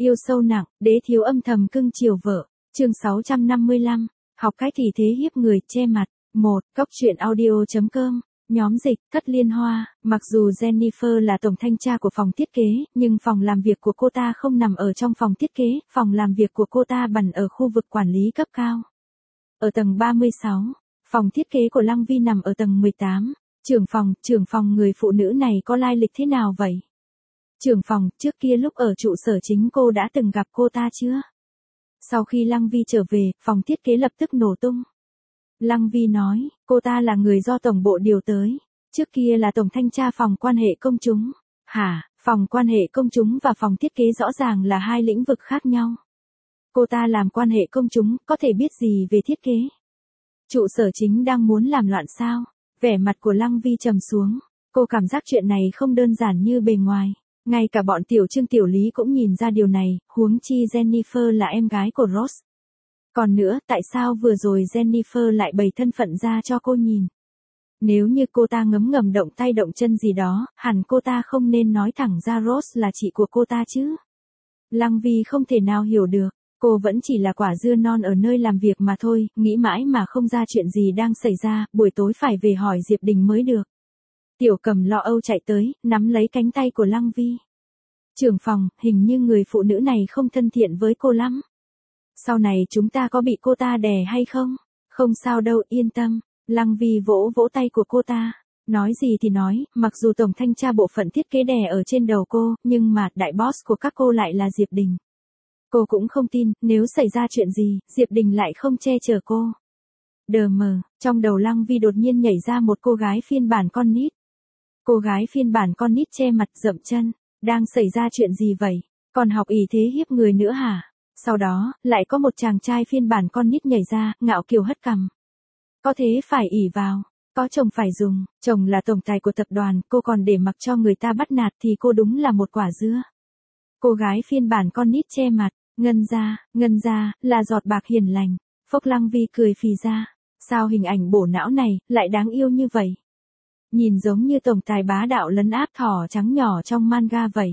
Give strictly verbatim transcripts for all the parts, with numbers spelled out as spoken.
Yêu sâu nặng, đế thiếu âm thầm cưng chiều vợ. Chương sáu trăm năm mươi lăm, học cách thì thế hiếp người, che mặt. một. Cốc truyện audio chấm com. Nhóm dịch, Thất Liên Hoa. Mặc dù Jennifer là tổng thanh tra của phòng thiết kế, nhưng phòng làm việc của cô ta không nằm ở trong phòng thiết kế, phòng làm việc của cô ta bằn ở khu vực quản lý cấp cao. Ở tầng ba mươi sáu, phòng thiết kế của Lăng Vi nằm ở tầng mười tám. Trưởng phòng, trưởng phòng người phụ nữ này có lai lịch thế nào vậy? Trưởng phòng, trước kia lúc ở trụ sở chính cô đã từng gặp cô ta chưa? Sau khi Lăng Vi trở về, phòng thiết kế lập tức nổ tung. Lăng Vi nói, cô ta là người do tổng bộ điều tới. Trước kia là tổng thanh tra phòng quan hệ công chúng. Hả, phòng quan hệ công chúng và phòng thiết kế rõ ràng là hai lĩnh vực khác nhau. Cô ta làm quan hệ công chúng, có thể biết gì về thiết kế? Trụ sở chính đang muốn làm loạn sao? Vẻ mặt của Lăng Vi trầm xuống. Cô cảm giác chuyện này không đơn giản như bề ngoài. Ngay cả bọn tiểu Trương tiểu Lý cũng nhìn ra điều này, huống chi Jennifer là em gái của Ross. Còn nữa, tại sao vừa rồi Jennifer lại bày thân phận ra cho cô nhìn? Nếu như cô ta ngấm ngầm động tay động chân gì đó, hẳn cô ta không nên nói thẳng ra Ross là chị của cô ta chứ. Lăng Vi không thể nào hiểu được, cô vẫn chỉ là quả dưa non ở nơi làm việc mà thôi, nghĩ mãi mà không ra chuyện gì đang xảy ra, buổi tối phải về hỏi Diệp Đình mới được. Tiểu Cầm lo âu chạy tới, nắm lấy cánh tay của Lăng Vi. Trưởng phòng, hình như người phụ nữ này không thân thiện với cô lắm. Sau này chúng ta có bị cô ta đè hay không? Không sao đâu, yên tâm. Lăng Vi vỗ vỗ tay của cô ta. Nói gì thì nói, mặc dù tổng thanh tra bộ phận thiết kế đè ở trên đầu cô, nhưng mà đại boss của các cô lại là Diệp Đình. Cô cũng không tin, nếu xảy ra chuyện gì, Diệp Đình lại không che chở cô. Đờ mờ, trong đầu Lăng Vi đột nhiên nhảy ra một cô gái phiên bản con nít. Cô gái phiên bản con nít che mặt dậm chân. Đang xảy ra chuyện gì vậy? Còn học ỷ thế hiếp người nữa hả? Sau đó, lại có một chàng trai phiên bản con nít nhảy ra, ngạo kiều hất cằm. Có thế phải ỷ vào, có chồng phải dùng, chồng là tổng tài của tập đoàn, cô còn để mặc cho người ta bắt nạt thì cô đúng là một quả dưa. Cô gái phiên bản con nít che mặt, Ngân ra, Ngân ra, là giọt bạc hiền lành. Phốc Lăng Vi cười phì ra, sao hình ảnh bổ não này, lại đáng yêu như vậy? Nhìn giống như tổng tài bá đạo lấn áp thỏ trắng nhỏ trong manga vậy.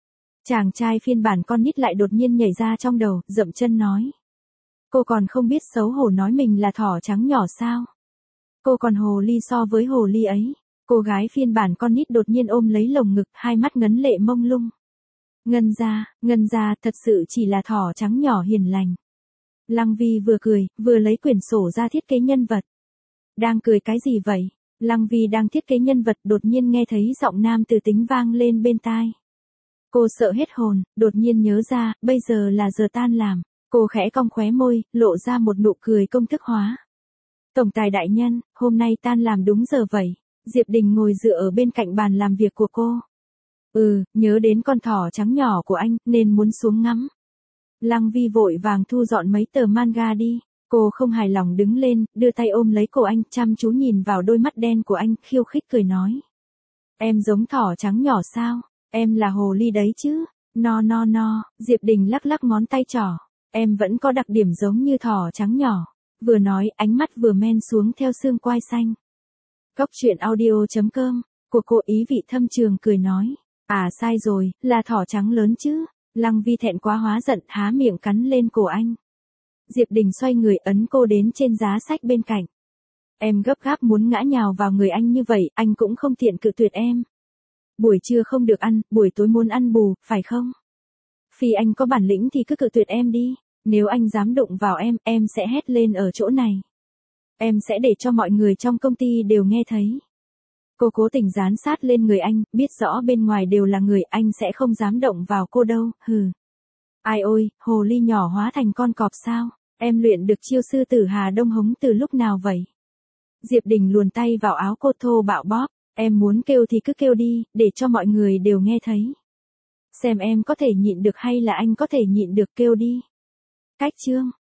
Chàng trai phiên bản con nít lại đột nhiên nhảy ra trong đầu, dậm chân nói. Cô còn không biết xấu hổ nói mình là thỏ trắng nhỏ sao? Cô còn hồ ly so với hồ ly ấy. Cô gái phiên bản con nít đột nhiên ôm lấy lồng ngực, hai mắt ngấn lệ mông lung. Ngân ra, Ngân ra, thật sự chỉ là thỏ trắng nhỏ hiền lành. Lăng Vi vừa cười, vừa lấy quyển sổ ra thiết kế nhân vật. Đang cười cái gì vậy? Lăng Vi đang thiết kế nhân vật, đột nhiên nghe thấy giọng nam từ tính vang lên bên tai. Cô sợ hết hồn, đột nhiên nhớ ra, bây giờ là giờ tan làm. Cô khẽ cong khóe môi, lộ ra một nụ cười công thức hóa. Tổng tài đại nhân, hôm nay tan làm đúng giờ vậy. Diệp Đình ngồi dựa ở bên cạnh bàn làm việc của cô. Ừ, nhớ đến con thỏ trắng nhỏ của anh, nên muốn xuống ngắm. Lăng Vi vội vàng thu dọn mấy tờ manga đi. Cô không hài lòng đứng lên, đưa tay ôm lấy cổ anh, chăm chú nhìn vào đôi mắt đen của anh, khiêu khích cười nói. Em giống thỏ trắng nhỏ sao? Em là hồ ly đấy chứ? No no no, Diệp Đình lắc lắc ngón tay trỏ. Em vẫn có đặc điểm giống như thỏ trắng nhỏ. Vừa nói, ánh mắt vừa men xuống theo xương quai xanh. Cốc truyện audio chấm com, của cô ý vị thâm trường cười nói. À sai rồi, là thỏ trắng lớn chứ. Lăng Vi thẹn quá hóa giận, há miệng cắn lên cổ anh. Diệp Đình xoay người ấn cô đến trên giá sách bên cạnh. Em gấp gáp muốn ngã nhào vào người anh như vậy, anh cũng không tiện cự tuyệt em. Buổi trưa không được ăn, buổi tối muốn ăn bù, phải không? Phi anh có bản lĩnh thì cứ cự tuyệt em đi. Nếu anh dám đụng vào em, em sẽ hét lên ở chỗ này. Em sẽ để cho mọi người trong công ty đều nghe thấy. Cô cố tình dán sát lên người anh, biết rõ bên ngoài đều là người, anh sẽ không dám động vào cô đâu, hừ. Ai ôi, hồ ly nhỏ hóa thành con cọp sao? Em luyện được chiêu sư tử Hà Đông Hống từ lúc nào vậy? Diệp Đình luồn tay vào áo cô thô bạo bóp. Em muốn kêu thì cứ kêu đi, để cho mọi người đều nghe thấy. Xem em có thể nhịn được hay là anh có thể nhịn được, kêu đi. Cách chương.